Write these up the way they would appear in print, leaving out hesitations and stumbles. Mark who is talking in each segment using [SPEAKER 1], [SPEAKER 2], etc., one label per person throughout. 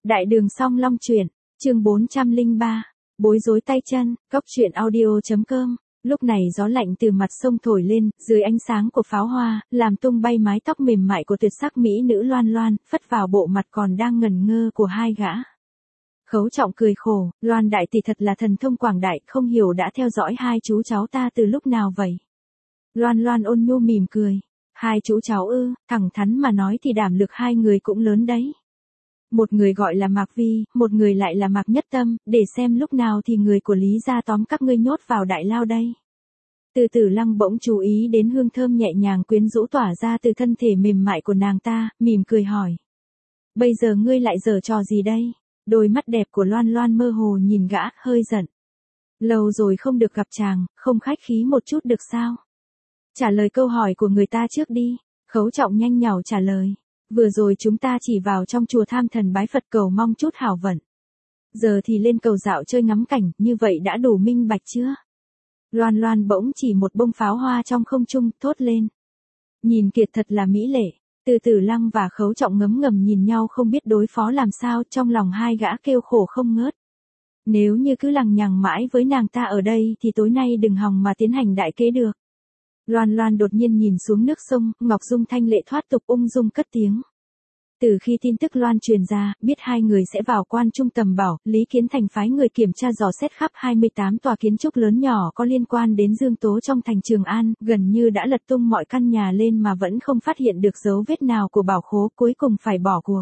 [SPEAKER 1] Đại đường Song Long truyện, chương 403, bối rối tay chân, cóc truyện audio.com. Lúc này gió lạnh từ mặt sông thổi lên, dưới ánh sáng của pháo hoa, làm tung bay mái tóc mềm mại của tuyệt sắc mỹ nữ Loan Loan, phất vào bộ mặt còn đang ngẩn ngơ của hai gã. Khấu Trọng cười khổ, Loan đại tỷ thật là thần thông quảng đại, không hiểu đã theo dõi hai chú cháu ta từ lúc nào vậy. Loan Loan ôn nhu mỉm cười, hai chú cháu ư, thẳng thắn mà nói thì đảm lực hai người cũng lớn đấy. Một người gọi là Mạc Vi, một người lại là Mạc Nhất Tâm, để xem lúc nào thì người của Lý gia tóm các ngươi nhốt vào đại lao đây. Từ Tử Lăng bỗng chú ý đến hương thơm nhẹ nhàng quyến rũ tỏa ra từ thân thể mềm mại của nàng ta, mỉm cười hỏi. Bây giờ ngươi lại giở trò gì đây? Đôi mắt đẹp của Loan Loan mơ hồ nhìn gã, hơi giận. Lâu rồi không được gặp chàng, không khách khí một chút được sao? Trả lời câu hỏi của người ta trước đi. Khấu Trọng nhanh nhảu trả lời. Vừa rồi chúng ta chỉ vào trong chùa Tham Thần bái Phật cầu mong chút hảo vận. Giờ thì lên cầu dạo chơi ngắm cảnh, như vậy đã đủ minh bạch chưa? Loan Loan bỗng chỉ một bông pháo hoa trong không trung, thốt lên. Nhìn kiệt thật là mỹ lệ. Từ Tử Lăng và Khấu Trọng ngấm ngầm nhìn nhau không biết đối phó làm sao, trong lòng hai gã kêu khổ không ngớt. Nếu như cứ lằng nhằng mãi với nàng ta ở đây thì tối nay đừng hòng mà tiến hành đại kế được. Loan Loan đột nhiên nhìn xuống nước sông, Ngọc Dung thanh lệ thoát tục ung dung cất tiếng. Từ khi tin tức loan truyền ra, biết hai người sẽ vào quan trung tầm bảo, Lý Kiến Thành phái người kiểm tra dò xét khắp 28 tòa kiến trúc lớn nhỏ có liên quan đến Dương Tố trong thành Trường An, gần như đã lật tung mọi căn nhà lên mà vẫn không phát hiện được dấu vết nào của bảo khố, cuối cùng phải bỏ cuộc.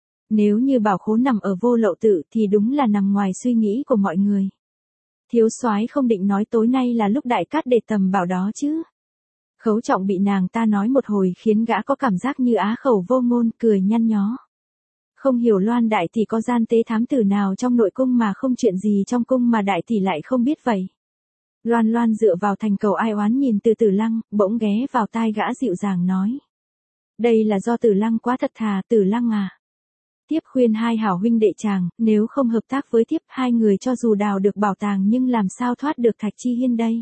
[SPEAKER 1] Nếu như bảo khố nằm ở Vô Lậu Tự thì đúng là nằm ngoài suy nghĩ của mọi người. Thiếu soái không định nói tối nay là lúc đại cát để tầm bảo đó chứ? Khấu Trọng bị nàng ta nói một hồi khiến gã có cảm giác như á khẩu vô ngôn, cười nhăn nhó. Không hiểu Loan đại tỷ có gian tế thám tử nào trong nội cung mà không chuyện gì trong cung mà đại tỷ lại không biết vậy. Loan Loan dựa vào thành cầu ai oán nhìn Từ Tử Lăng, bỗng ghé vào tai gã dịu dàng nói. Đây là do Tử Lăng quá thật thà, Tử Lăng à. Tiếp khuyên hai hảo huynh đệ chàng, nếu không hợp tác với tiếp hai người cho dù đào được bảo tàng nhưng làm sao thoát được Thạch Chi Hiên đây.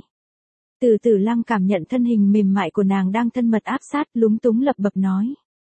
[SPEAKER 1] Từ Tử Lăng cảm nhận thân hình mềm mại của nàng đang thân mật áp sát, lúng túng lập bập nói.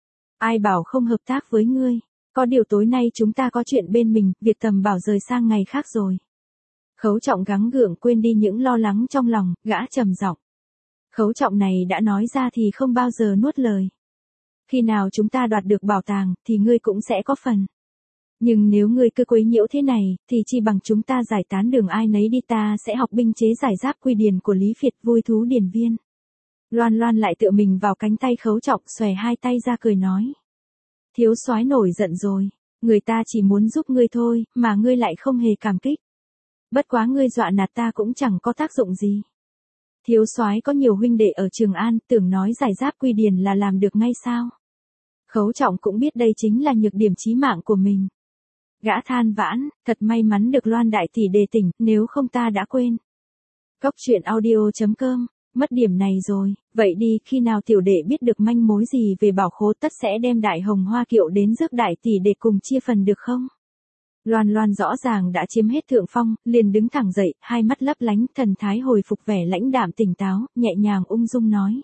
[SPEAKER 1] Ai bảo không hợp tác với ngươi, có điều tối nay chúng ta có chuyện bên mình, việc tầm bảo rời sang ngày khác rồi. Khấu Trọng gắng gượng quên đi những lo lắng trong lòng, gã trầm giọng. Khấu Trọng này đã nói ra thì không bao giờ nuốt lời. Khi nào chúng ta đoạt được bảo tàng, thì ngươi cũng sẽ có phần. Nhưng nếu ngươi cứ quấy nhiễu thế này, thì chi bằng chúng ta giải tán đường ai nấy đi, ta sẽ học binh chế giải giáp quy điển của Lý Phiệt vui thú điển viên. Loan Loan lại tựa mình vào cánh tay Khấu Trọng, xòe hai tay ra cười nói. Thiếu soái nổi giận rồi, người ta chỉ muốn giúp ngươi thôi, mà ngươi lại không hề cảm kích. Bất quá ngươi dọa nạt ta cũng chẳng có tác dụng gì. Thiếu soái có nhiều huynh đệ ở Trường An, tưởng nói giải giáp quy điển là làm được ngay sao? Khấu Trọng cũng biết đây chính là nhược điểm chí mạng của mình. Gã than vãn, thật may mắn được Loan đại tỷ đề tỉnh, nếu không ta đã quên. Cóc truyện audio.com, mất điểm này rồi, vậy đi, khi nào tiểu đệ biết được manh mối gì về bảo khố tất sẽ đem Đại Hồng Hoa Kiệu đến rước đại tỷ để cùng chia phần được không? Loan Loan rõ ràng đã chiếm hết thượng phong, liền đứng thẳng dậy, hai mắt lấp lánh, thần thái hồi phục vẻ lãnh đạm tỉnh táo, nhẹ nhàng ung dung nói.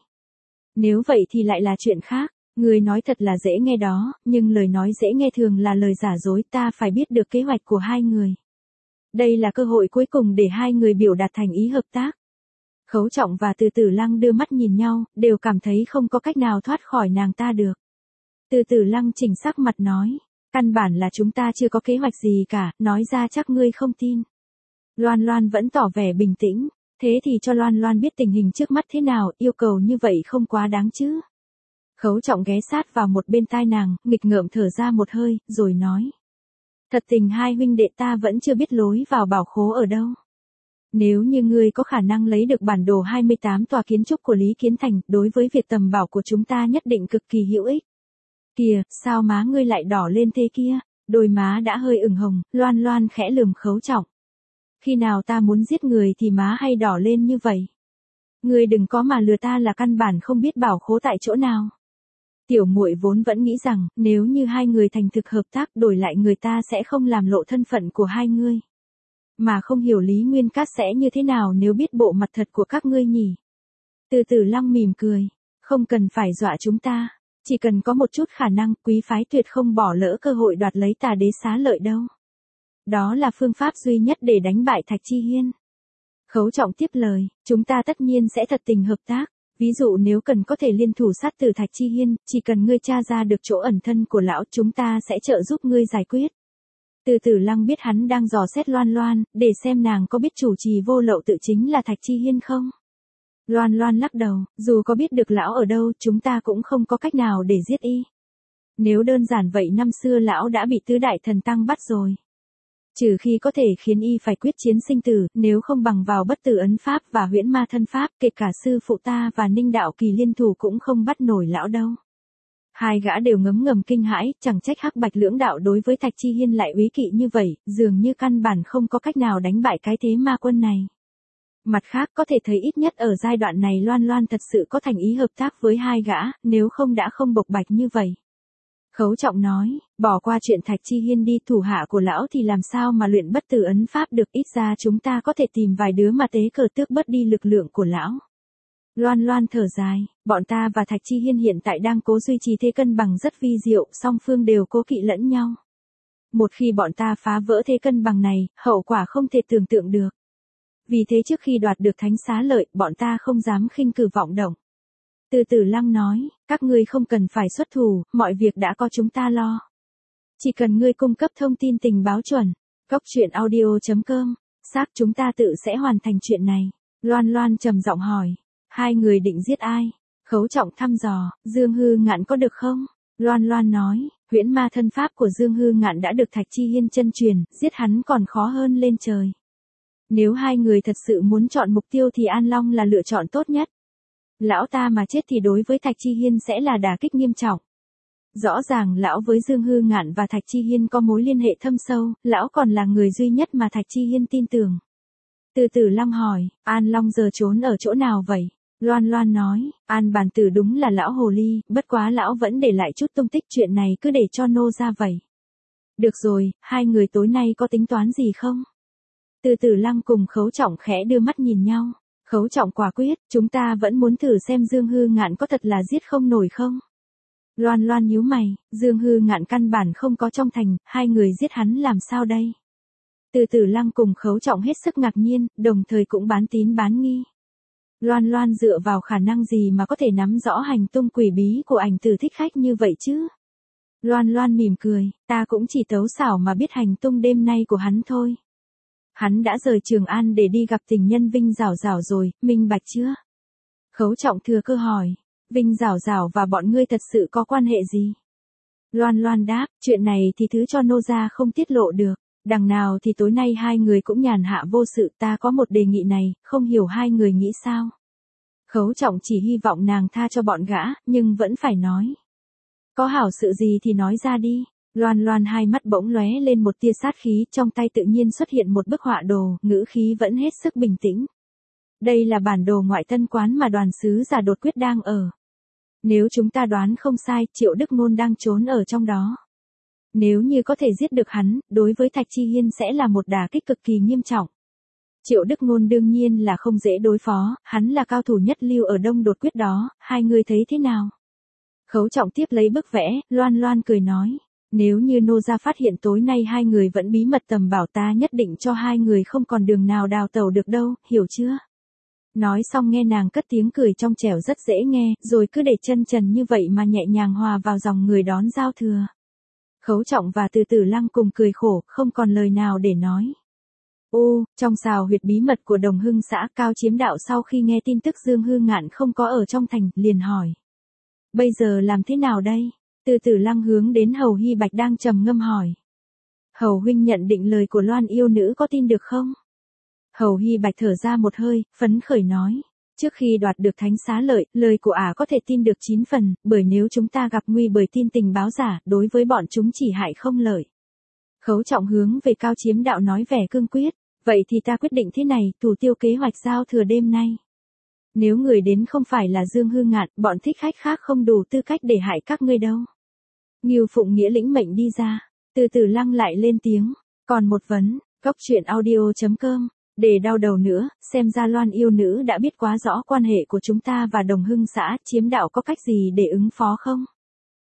[SPEAKER 1] Nếu vậy thì lại là chuyện khác. Người nói thật là dễ nghe đó, nhưng lời nói dễ nghe thường là lời giả dối, ta phải biết được kế hoạch của hai người. Đây là cơ hội cuối cùng để hai người biểu đạt thành ý hợp tác. Khấu Trọng và Từ Tử Lăng đưa mắt nhìn nhau, đều cảm thấy không có cách nào thoát khỏi nàng ta được. Từ Tử Lăng chỉnh sắc mặt nói, căn bản là chúng ta chưa có kế hoạch gì cả, nói ra chắc ngươi không tin. Loan Loan vẫn tỏ vẻ bình tĩnh, thế thì cho Loan Loan biết tình hình trước mắt thế nào, yêu cầu như vậy không quá đáng chứ. Khấu Trọng ghé sát vào một bên tai nàng, nghịch ngợm thở ra một hơi, rồi nói. Thật tình hai huynh đệ ta vẫn chưa biết lối vào bảo khố ở đâu. Nếu như ngươi có khả năng lấy được bản đồ 28 tòa kiến trúc của Lý Kiến Thành, đối với việc tầm bảo của chúng ta nhất định cực kỳ hữu ích. Kìa, sao má ngươi lại đỏ lên thế kia? Đôi má đã hơi ửng hồng, Loan Loan khẽ lườm Khấu Trọng. Khi nào ta muốn giết người thì má hay đỏ lên như vậy? Ngươi đừng có mà lừa ta là căn bản không biết bảo khố tại chỗ nào. Tiểu muội vốn vẫn nghĩ rằng, nếu như hai người thành thực hợp tác đổi lại người ta sẽ không làm lộ thân phận của hai ngươi. Mà không hiểu Lý Nguyên Cát sẽ như thế nào nếu biết bộ mặt thật của các ngươi nhỉ. Từ Tử Lăng mỉm cười, không cần phải dọa chúng ta. Chỉ cần có một chút khả năng, quý phái tuyệt không bỏ lỡ cơ hội đoạt lấy Tà Đế xá lợi đâu. Đó là phương pháp duy nhất để đánh bại Thạch Chi Hiên. Khấu Trọng tiếp lời, chúng ta tất nhiên sẽ thật tình hợp tác. Ví dụ nếu cần có thể liên thủ sát tử Thạch Chi Hiên, chỉ cần ngươi tra ra được chỗ ẩn thân của lão, chúng ta sẽ trợ giúp ngươi giải quyết. Từ Tử Lăng biết hắn đang dò xét Loan Loan, để xem nàng có biết chủ trì vô lậu tự chính là Thạch Chi Hiên không. Loan Loan lắc đầu, dù có biết được lão ở đâu, chúng ta cũng không có cách nào để giết y. Nếu đơn giản vậy năm xưa lão đã bị tứ đại thần tăng bắt rồi. Trừ khi có thể khiến y phải quyết chiến sinh tử, nếu không bằng vào bất tử ấn pháp và huyễn ma thân pháp, kể cả sư phụ ta và Ninh Đạo Kỳ liên thủ cũng không bắt nổi lão đâu. Hai gã đều ngấm ngầm kinh hãi, chẳng trách Hắc Bạch lưỡng đạo đối với Thạch Chi Hiên lại úy kỵ như vậy, dường như căn bản không có cách nào đánh bại cái thế ma quân này. Mặt khác có thể thấy ít nhất ở giai đoạn này Loan Loan thật sự có thành ý hợp tác với hai gã, nếu không đã không bộc bạch như vậy. Khấu Trọng nói, bỏ qua chuyện Thạch Chi Hiên đi, thủ hạ của lão thì làm sao mà luyện bất tử ấn pháp được, ít ra chúng ta có thể tìm vài đứa mà tế cờ tước bớt đi lực lượng của lão. Loan Loan thở dài, bọn ta và Thạch Chi Hiên hiện tại đang cố duy trì thế cân bằng rất vi diệu, song phương đều cố kỵ lẫn nhau. Một khi bọn ta phá vỡ thế cân bằng này, hậu quả không thể tưởng tượng được. Vì thế trước khi đoạt được thánh xá lợi, bọn ta không dám khinh cử vọng động. Từ Tử Lăng nói, các ngươi không cần phải xuất thủ, mọi việc đã có chúng ta lo. Chỉ cần ngươi cung cấp thông tin tình báo chuẩn. Cốc.audio.com, xác chúng ta tự sẽ hoàn thành chuyện này. Loan Loan trầm giọng hỏi, hai người định giết ai? Khấu Trọng thăm dò, Dương Hư Ngạn có được không? Loan Loan nói, huyễn ma thân pháp của Dương Hư Ngạn đã được Thạch Chi Hiên chân truyền, giết hắn còn khó hơn lên trời. Nếu hai người thật sự muốn chọn mục tiêu thì An Long là lựa chọn tốt nhất. Lão ta mà chết thì đối với Thạch Chi Hiên sẽ là đả kích nghiêm trọng. Rõ ràng lão với Dương Hư Ngạn và Thạch Chi Hiên có mối liên hệ thâm sâu, lão còn là người duy nhất mà Thạch Chi Hiên tin tưởng. Từ Tử Lăng hỏi, An Long giờ trốn ở chỗ nào vậy? Loan Loan nói, An Bàn Tử đúng là lão hồ ly, bất quá lão vẫn để lại chút tung tích, chuyện này cứ để cho nô ra vậy. Được rồi, hai người tối nay có tính toán gì không? Từ Tử Lăng cùng Khấu Trọng khẽ đưa mắt nhìn nhau. Khấu Trọng quả quyết, chúng ta vẫn muốn thử xem Dương Hư Ngạn có thật là giết không nổi không? Loan Loan nhíu mày, Dương Hư Ngạn căn bản không có trong thành, hai người giết hắn làm sao đây? Từ Tử Lăng cùng Khấu Trọng hết sức ngạc nhiên, đồng thời cũng bán tín bán nghi. Loan Loan dựa vào khả năng gì mà có thể nắm rõ hành tung quỷ bí của Ảnh Tử Thích Khách như vậy chứ? Loan Loan mỉm cười, ta cũng chỉ tấu xảo mà biết hành tung đêm nay của hắn thôi. Hắn đã rời Trường An để đi gặp tình nhân Vinh Giảo Giảo rồi, minh bạch chưa? Khấu Trọng thừa cơ hỏi, Vinh Giảo Giảo và bọn ngươi thật sự có quan hệ gì? Loan Loan đáp, chuyện này thì thứ cho nô gia không tiết lộ được. Đằng nào thì tối nay hai người cũng nhàn hạ vô sự, ta có một đề nghị này, không hiểu hai người nghĩ sao? Khấu Trọng chỉ hy vọng nàng tha cho bọn gã, nhưng vẫn phải nói. Có hảo sự gì thì nói ra đi. Loan Loan hai mắt bỗng lóe lên một tia sát khí, trong tay tự nhiên xuất hiện một bức họa đồ, ngữ khí vẫn hết sức bình tĩnh. Đây là bản đồ ngoại tân quán mà đoàn sứ giả Đột Quyết đang ở. Nếu chúng ta đoán không sai, Triệu Đức Ngôn đang trốn ở trong đó. Nếu như có thể giết được hắn, đối với Thạch Chi Hiên sẽ là một đả kích cực kỳ nghiêm trọng. Triệu Đức Ngôn đương nhiên là không dễ đối phó, hắn là cao thủ nhất lưu ở Đông Đột Quyết đó, hai người thấy thế nào? Khấu Trọng tiếp lấy bức vẽ, Loan Loan cười nói. Nếu như nô gia phát hiện tối nay hai người vẫn bí mật tầm bảo, ta nhất định cho hai người không còn đường nào đào tẩu được đâu, hiểu chưa? Nói xong nghe nàng cất tiếng cười trong trẻo rất dễ nghe, rồi cứ để chân trần như vậy mà nhẹ nhàng hòa vào dòng người đón giao thừa. Khấu Trọng và Từ Tử Lăng cùng cười khổ, không còn lời nào để nói. Trong xào huyệt bí mật của Đồng Hưng xã, Cao Chiếm Đạo sau khi nghe tin tức Dương Hư Ngạn không có ở trong thành, liền hỏi. Bây giờ làm thế nào đây? Từ Tử Lăng hướng đến Hầu Hy Bạch đang trầm ngâm hỏi. Hầu huynh nhận định lời của Loan yêu nữ có tin được không? Hầu Hy Bạch thở ra một hơi, phấn khởi nói. Trước khi đoạt được thánh xá lợi, lời của ả có thể tin được 9 phần, bởi nếu chúng ta gặp nguy bởi tin tình báo giả, đối với bọn chúng chỉ hại không lợi. Khấu Trọng hướng về Cao Chiếm Đạo nói vẻ cương quyết. Vậy thì ta quyết định thế này, thủ tiêu kế hoạch giao thừa đêm nay. Nếu người đến không phải là Dương Hư Ngạn, bọn thích khách khác không đủ tư cách để hại các ngươi đâu. Ngưu Phụng Nghĩa lĩnh mệnh đi ra. Từ Tử Lăng lại lên tiếng. Còn một vấn, Cốc.audio.com. Để đau đầu nữa, xem ra Loan yêu nữ đã biết quá rõ quan hệ của chúng ta và Đồng Hưng xã, Chiếm Đạo có cách gì để ứng phó không?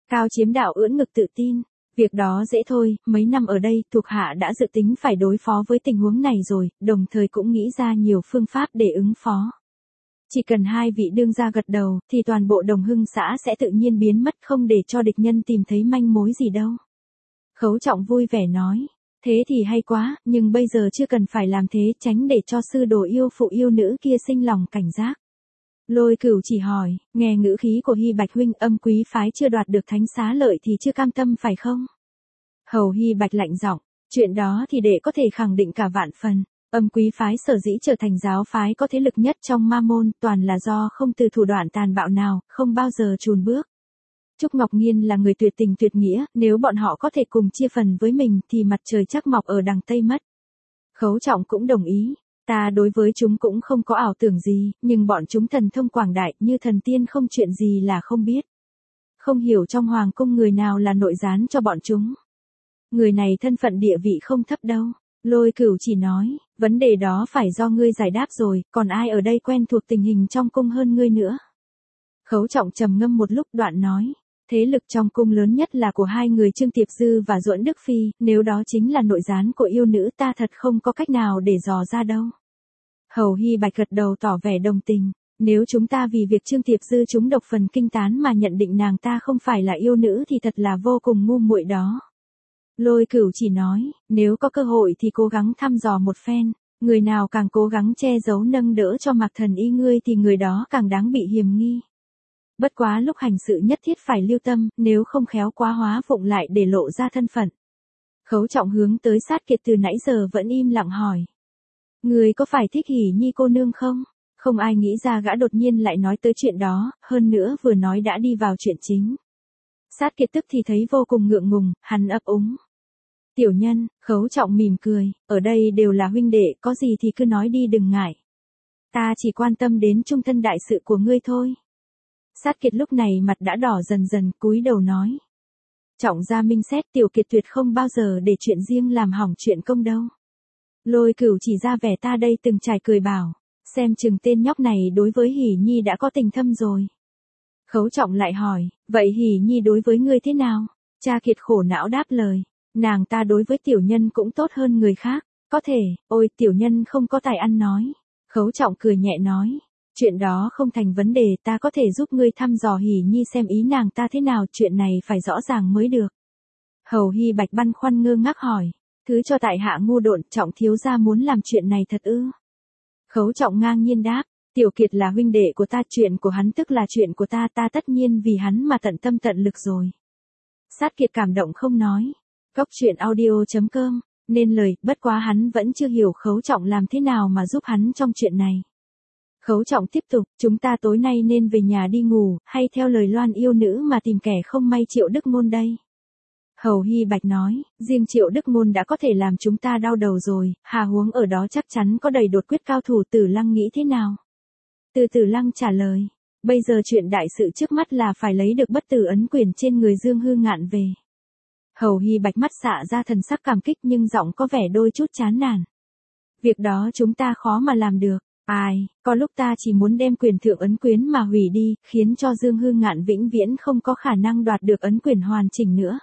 [SPEAKER 1] Cao Chiếm Đạo ưỡn ngực tự tin. Việc đó dễ thôi, mấy năm ở đây thuộc hạ đã dự tính phải đối phó với tình huống này rồi, đồng thời cũng nghĩ ra nhiều phương pháp để ứng phó. Chỉ cần hai vị đương gia gật đầu, thì toàn bộ Đồng Hưng xã sẽ tự nhiên biến mất không để cho địch nhân tìm thấy manh mối gì đâu. Khấu Trọng vui vẻ nói, thế thì hay quá, nhưng bây giờ chưa cần phải làm thế, tránh để cho sư đồ yêu phụ yêu nữ kia sinh lòng cảnh giác. Lôi Cửu chỉ hỏi, nghe ngữ khí của Hy Bạch huynh, Âm Quý phái chưa đoạt được thánh xá lợi thì chưa cam tâm phải không? Hầu Hy Bạch lạnh giọng, chuyện đó thì đệ có thể khẳng định cả vạn phần. Âm Quý phái sở dĩ trở thành giáo phái có thế lực nhất trong ma môn, toàn là do không từ thủ đoạn tàn bạo nào, không bao giờ chùn bước. Trúc Ngọc Nhiên là người tuyệt tình tuyệt nghĩa, nếu bọn họ có thể cùng chia phần với mình thì mặt trời chắc mọc ở đằng Tây mất. Khấu Trọng cũng đồng ý, ta đối với chúng cũng không có ảo tưởng gì, nhưng bọn chúng thần thông quảng đại như thần tiên, không chuyện gì là không biết. Không hiểu trong hoàng cung người nào là nội gián cho bọn chúng. Người này thân phận địa vị không thấp đâu. Lôi Cửu chỉ nói, vấn đề đó phải do ngươi giải đáp rồi, còn ai ở đây quen thuộc tình hình trong cung hơn ngươi nữa. Khấu Trọng trầm ngâm một lúc đoạn nói, thế lực trong cung lớn nhất là của hai người Trương Tiệp Dư và Duẫn Đức Phi, nếu đó chính là nội gián của yêu nữ ta thật không có cách nào để dò ra đâu. Hầu Hy Bạch gật đầu tỏ vẻ đồng tình, nếu chúng ta vì việc Trương Tiệp Dư trúng độc phần kinh tán mà nhận định nàng ta không phải là yêu nữ thì thật là vô cùng ngu muội đó. Lôi Cửu chỉ nói, nếu có cơ hội thì cố gắng thăm dò một phen, người nào càng cố gắng che giấu nâng đỡ cho Mạc Thần Y ngươi thì người đó càng đáng bị hiềm nghi. Bất quá lúc hành sự nhất thiết phải lưu tâm, nếu không khéo quá hóa phụng lại để lộ ra thân phận. Khấu Trọng hướng tới Sát Kiệt từ nãy giờ vẫn im lặng hỏi. Người có phải thích Hỉ Nhi cô nương không? Không ai nghĩ ra gã đột nhiên lại nói tới chuyện đó, hơn nữa vừa nói đã đi vào chuyện chính. Sát Kiệt tức thì thấy vô cùng ngượng ngùng, hắn ấp úng. Tiểu nhân, Khấu Trọng mỉm cười, ở đây đều là huynh đệ, có gì thì cứ nói đi đừng ngại. Ta chỉ quan tâm đến trung thân đại sự của ngươi thôi. Sát Kiệt lúc này mặt đã đỏ dần dần, cúi đầu nói. Trọng gia minh xét, Tiểu Kiệt tuyệt không bao giờ để chuyện riêng làm hỏng chuyện công đâu. Lôi Cửu chỉ ra vẻ ta đây từng trải cười bảo, xem chừng tên nhóc này đối với Hỉ Nhi đã có tình thâm rồi. Khấu Trọng lại hỏi, vậy Hỉ Nhi đối với ngươi thế nào? Cha Kiệt khổ não đáp lời, nàng ta đối với tiểu nhân cũng tốt hơn người khác, có thể, ôi tiểu nhân không có tài ăn nói. Khấu Trọng cười nhẹ nói, chuyện đó không thành vấn đề, ta có thể giúp ngươi thăm dò Hỉ Nhi xem ý nàng ta thế nào, chuyện này phải rõ ràng mới được. Hầu Hy Bạch băn khoăn ngơ ngác hỏi, thứ cho tại hạ ngu độn, Trọng thiếu gia muốn làm chuyện này thật ư? Khấu Trọng ngang nhiên đáp, Tiểu Kiệt là huynh đệ của ta, chuyện của hắn tức là chuyện của ta, ta tất nhiên vì hắn mà tận tâm tận lực rồi. Sát Kiệt cảm động không nói. Cốc truyện audio.com, nên lời, bất quá hắn vẫn chưa hiểu Khấu Trọng làm thế nào mà giúp hắn trong chuyện này. Khấu Trọng tiếp tục, chúng ta tối nay nên về nhà đi ngủ, hay theo lời Loan yêu nữ mà tìm kẻ không may Triệu Đức Ngôn đây. Hầu Hy Bạch nói, riêng Triệu Đức Ngôn đã có thể làm chúng ta đau đầu rồi, hà huống ở đó chắc chắn có đầy đột quyết cao thủ. Tử Lăng nghĩ thế nào? Từ Tử Lăng trả lời, bây giờ chuyện đại sự trước mắt là phải lấy được bất tử ấn quyền trên người Dương Hư Ngạn về. Hầu Hy Bạch mắt xạ ra thần sắc cảm kích nhưng giọng có vẻ đôi chút chán nản. Việc đó chúng ta khó mà làm được. Ai, có lúc ta chỉ muốn đem quyền thượng ấn quyến mà hủy đi, khiến cho Dương Hư Ngạn vĩnh viễn không có khả năng đoạt được ấn quyền hoàn chỉnh nữa.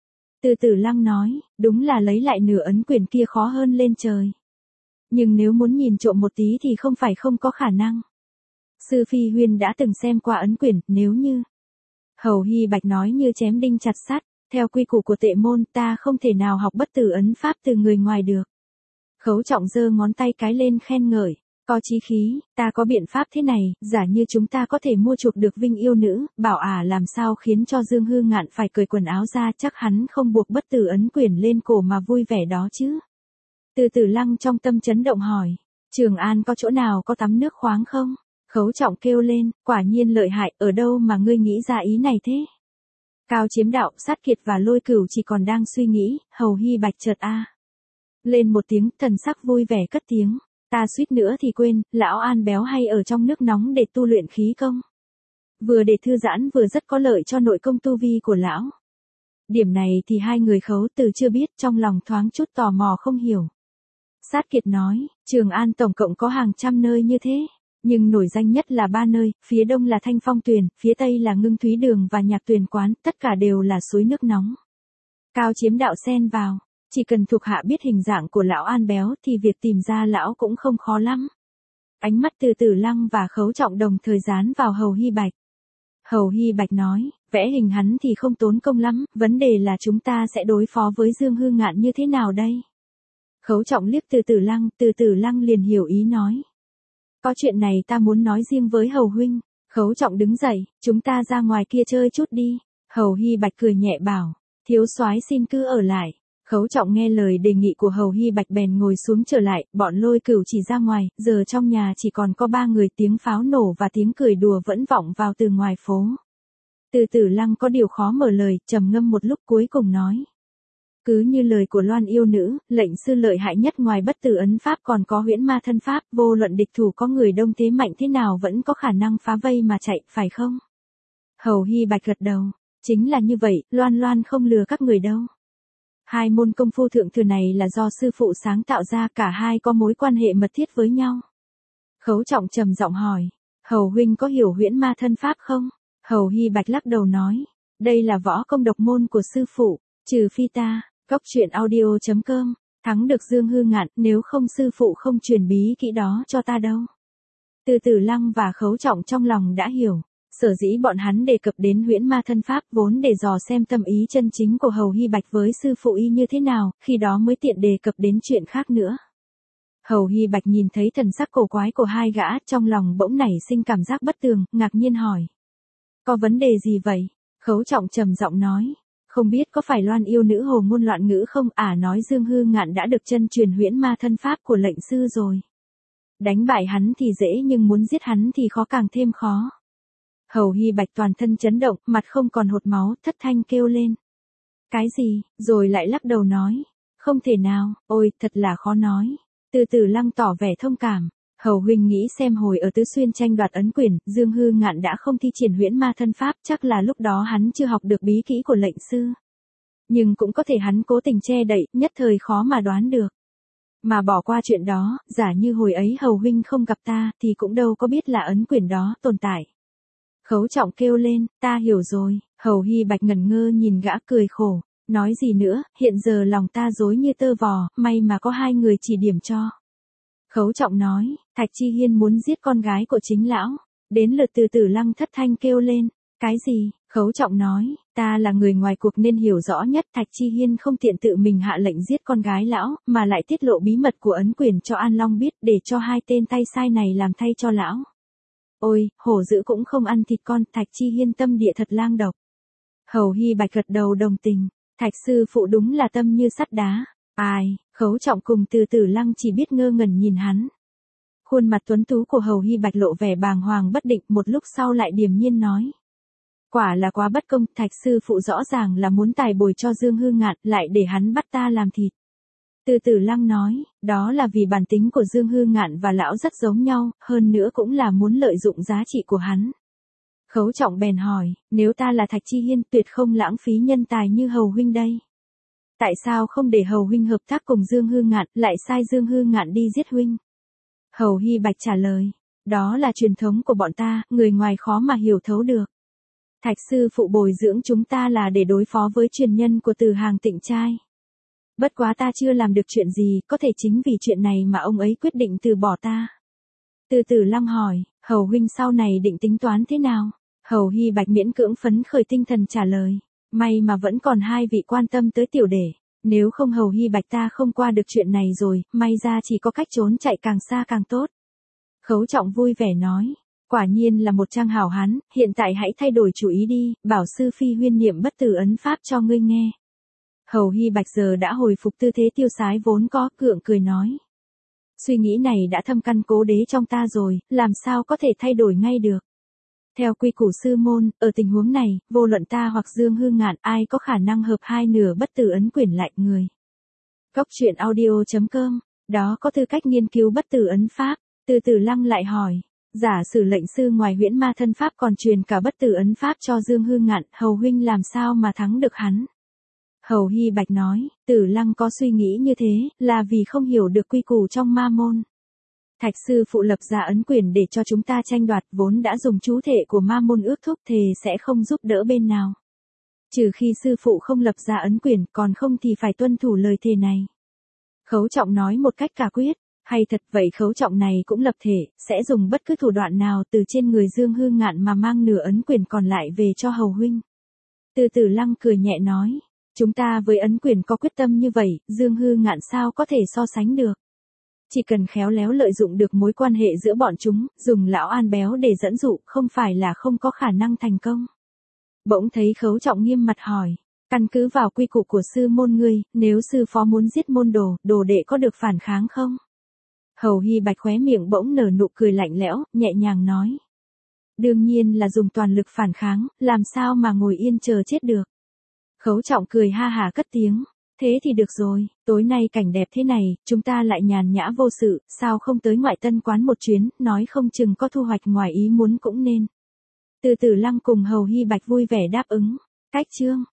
[SPEAKER 1] Từ Tử Lăng nói, đúng là lấy lại nửa ấn quyền kia khó hơn lên trời. Nhưng nếu muốn nhìn trộm một tí thì không phải không có khả năng. Sư Phi Huyên đã từng xem qua ấn quyền, nếu như... Hầu Hy Bạch nói như chém đinh chặt sắt, theo quy củ của tệ môn ta không thể nào học bất tử ấn pháp từ người ngoài được. Khấu Trọng giơ ngón tay cái lên khen ngợi, có chí khí, ta có biện pháp thế này, giả như chúng ta có thể mua chuộc được Vinh yêu nữ, bảo làm sao khiến cho Dương Hư Ngạn phải cởi quần áo ra, chắc hắn không buộc bất tử ấn quyền lên cổ mà vui vẻ đó chứ. Từ Tử Lăng trong tâm chấn động hỏi, Trường An có chỗ nào có tắm nước khoáng không? Khấu Trọng kêu lên, quả nhiên lợi hại, ở đâu mà ngươi nghĩ ra ý này thế? Cao Chiếm Đạo, Sát Kiệt và Lôi Cửu chỉ còn đang suy nghĩ, Hầu Hy Bạch chợt lên một tiếng, thần sắc vui vẻ cất tiếng, ta suýt nữa thì quên, lão An béo hay ở trong nước nóng để tu luyện khí công. Vừa để thư giãn vừa rất có lợi cho nội công tu vi của lão. Điểm này thì hai người Khấu Từ chưa biết, trong lòng thoáng chút tò mò không hiểu. Sát Kiệt nói, Trường An tổng cộng có hàng trăm nơi như thế. Nhưng nổi danh nhất là 3 nơi, phía đông là Thanh Phong Tuyền, phía tây là Ngưng Thúy Đường và Nhạc Tuyền Quán, tất cả đều là suối nước nóng. Cao Chiếm Đạo xen vào, chỉ cần thuộc hạ biết hình dạng của lão An Béo thì việc tìm ra lão cũng không khó lắm. Ánh mắt Từ Tử Lăng và Khấu Trọng đồng thời dán vào Hầu Hy Bạch. Hầu Hy Bạch nói, vẽ hình hắn thì không tốn công lắm, vấn đề là chúng ta sẽ đối phó với Dương Hư Ngạn như thế nào đây? Khấu Trọng liếc Từ Tử Lăng liền hiểu ý nói. Có chuyện này ta muốn nói riêng với Hầu huynh. Khấu Trọng đứng dậy, chúng ta ra ngoài kia chơi chút đi. Hầu Hy Bạch cười nhẹ bảo, thiếu soái xin cứ ở lại. Khấu Trọng nghe lời đề nghị của Hầu Hy Bạch bèn ngồi xuống trở lại, bọn Lôi Cửu chỉ ra ngoài, giờ trong nhà chỉ còn có 3 người, tiếng pháo nổ và tiếng cười đùa vẫn vọng vào từ ngoài phố. Từ Tử Lăng có điều khó mở lời, trầm ngâm một lúc cuối cùng nói. Cứ như lời của Loan yêu nữ, lệnh sư lợi hại nhất ngoài bất tử ấn pháp còn có huyễn ma thân pháp, vô luận địch thủ có người đông thế mạnh thế nào vẫn có khả năng phá vây mà chạy, phải không? Hầu Hy Bạch gật đầu, chính là như vậy, Loan không lừa các người đâu. 2 môn công phu thượng thừa này là do sư phụ sáng tạo ra, cả hai có mối quan hệ mật thiết với nhau. Khấu Trọng trầm giọng hỏi, Hầu huynh có hiểu huyễn ma thân pháp không? Hầu Hy Bạch lắc đầu nói, đây là võ công độc môn của sư phụ, trừ phi ta. Cốc truyện audio.com, thắng được Dương Hư Ngạn, nếu không sư phụ không truyền bí kỹ đó cho ta đâu. Từ Tử Lăng và Khấu Trọng trong lòng đã hiểu, sở dĩ bọn hắn đề cập đến huyễn ma thân pháp vốn để dò xem tâm ý chân chính của Hầu Hy Bạch với sư phụ y như thế nào, khi đó mới tiện đề cập đến chuyện khác nữa. Hầu Hy Bạch nhìn thấy thần sắc cổ quái của hai gã, trong lòng bỗng nảy sinh cảm giác bất tường, ngạc nhiên hỏi. Có vấn đề gì vậy? Khấu Trọng trầm giọng nói. Không biết có phải Loan yêu nữ hồ ngôn loạn ngữ không, nói Dương Hư Ngạn đã được chân truyền huyễn ma thân pháp của lệnh sư rồi. Đánh bại hắn thì dễ nhưng muốn giết hắn thì khó, càng thêm khó. Hầu Hy Bạch toàn thân chấn động, mặt không còn hột máu, thất thanh kêu lên. Cái gì, rồi lại lắc đầu nói. Không thể nào, ôi, thật là khó nói. Từ Tử Lăng tỏ vẻ thông cảm. Hầu huynh nghĩ xem, hồi ở Tứ Xuyên tranh đoạt ấn quyền, Dương Hư Ngạn đã không thi triển huyễn ma thân pháp, chắc là lúc đó hắn chưa học được bí kỹ của lệnh sư. Nhưng cũng có thể hắn cố tình che đậy, nhất thời khó mà đoán được. Mà bỏ qua chuyện đó, giả như hồi ấy Hầu huynh không gặp ta, thì cũng đâu có biết là ấn quyền đó tồn tại. Khấu Trọng kêu lên, ta hiểu rồi. Hầu Hy Bạch ngẩn ngơ nhìn gã cười khổ, nói gì nữa, hiện giờ lòng ta rối như tơ vò, may mà có 2 người chỉ điểm cho. Khấu Trọng nói, Thạch Chi Hiên muốn giết con gái của chính lão. Đến lượt Từ Tử Lăng thất thanh kêu lên, cái gì? Khấu Trọng nói, ta là người ngoài cuộc nên hiểu rõ nhất, Thạch Chi Hiên không tiện tự mình hạ lệnh giết con gái lão, mà lại tiết lộ bí mật của ấn quyền cho An Long biết, để cho 2 tên tay sai này làm thay cho lão. Ôi, hổ dữ cũng không ăn thịt con, Thạch Chi Hiên tâm địa thật lang độc. Hầu Hy Bạch gật đầu đồng tình, Thạch sư phụ đúng là tâm như sắt đá. Ai? Khấu Trọng cùng Từ Tử Lăng chỉ biết ngơ ngẩn nhìn hắn. Khuôn mặt tuấn tú của Hầu Hy Bạch lộ vẻ bàng hoàng bất định, một lúc sau lại điềm nhiên nói. Quả là quá bất công, Thạch sư phụ rõ ràng là muốn tài bồi cho Dương Hư Ngạn, lại để hắn bắt ta làm thịt. Từ Tử Lăng nói, đó là vì bản tính của Dương Hư Ngạn và lão rất giống nhau, hơn nữa cũng là muốn lợi dụng giá trị của hắn. Khấu Trọng bèn hỏi, nếu ta là Thạch Chi Hiên tuyệt không lãng phí nhân tài như Hầu huynh đây. Tại sao không để Hầu huynh hợp tác cùng Dương Hư Ngạn, lại sai Dương Hư Ngạn đi giết huynh? Hầu Hy Bạch trả lời, đó là truyền thống của bọn ta, người ngoài khó mà hiểu thấu được. Thạch sư phụ bồi dưỡng chúng ta là để đối phó với truyền nhân của Từ Hàng Tịnh trai. Bất quá ta chưa làm được chuyện gì, có thể chính vì chuyện này mà ông ấy quyết định từ bỏ ta. Từ Tử Lăng hỏi, Hầu huynh sau này định tính toán thế nào? Hầu Hy Bạch miễn cưỡng phấn khởi tinh thần trả lời, may mà vẫn còn 2 vị quan tâm tới tiểu đệ, nếu không Hầu Hy Bạch ta không qua được chuyện này rồi, may ra chỉ có cách trốn chạy càng xa càng tốt. Khấu Trọng vui vẻ nói, quả nhiên là một trang hảo hán, hiện tại hãy thay đổi chủ ý đi, bảo sư phi huyên niệm bất tử ấn pháp cho ngươi nghe. Hầu Hy Bạch giờ đã hồi phục tư thế tiêu sái vốn có, gượng cười nói. Suy nghĩ này đã thâm căn cố đế trong ta rồi, làm sao có thể thay đổi ngay được. Theo quy củ sư môn, ở tình huống này, vô luận ta hoặc Dương Hư Ngạn ai có khả năng hợp 2 nửa bất tử ấn quyền lại người. Cốc truyện audio.com, đó có tư cách nghiên cứu bất tử ấn pháp. Từ Tử Lăng lại hỏi, giả sử lệnh sư ngoài huyễn ma thân pháp còn truyền cả bất tử ấn pháp cho Dương Hư Ngạn, Hầu huynh làm sao mà thắng được hắn? Hầu Hy Bạch nói, Tử Lăng có suy nghĩ như thế, là vì không hiểu được quy củ trong ma môn. Thạch sư phụ lập ra ấn quyền để cho chúng ta tranh đoạt, vốn đã dùng chú thể của ma môn ước thúc thề sẽ không giúp đỡ bên nào. Trừ khi sư phụ không lập ra ấn quyền, còn không thì phải tuân thủ lời thề này. Khấu Trọng nói một cách quả quyết. Hay thật, vậy Khấu Trọng này cũng lập thể, sẽ dùng bất cứ thủ đoạn nào từ trên người Dương Hư Ngạn mà mang nửa ấn quyền còn lại về cho hầu huynh. Từ Tử Lăng cười nhẹ nói, chúng ta với ấn quyền có quyết tâm như vậy, Dương Hư Ngạn sao có thể so sánh được. Chỉ cần khéo léo lợi dụng được mối quan hệ giữa bọn chúng, dùng lão An béo để dẫn dụ, không phải là không có khả năng thành công. Bỗng thấy Khấu Trọng nghiêm mặt hỏi, căn cứ vào quy củ của sư môn ngươi, nếu sư phó muốn giết môn đồ, đồ đệ có được phản kháng không? Hầu Hy Bạch khóe miệng bỗng nở nụ cười lạnh lẽo, nhẹ nhàng nói. Đương nhiên là dùng toàn lực phản kháng, làm sao mà ngồi yên chờ chết được. Khấu Trọng cười ha hà cất tiếng. Thế thì được rồi, tối nay cảnh đẹp thế này, chúng ta lại nhàn nhã vô sự, sao không tới ngoại tân quán một chuyến, nói không chừng có thu hoạch ngoài ý muốn cũng nên. Từ Tử Lăng cùng Hầu Hy Bạch vui vẻ đáp ứng. Cách chương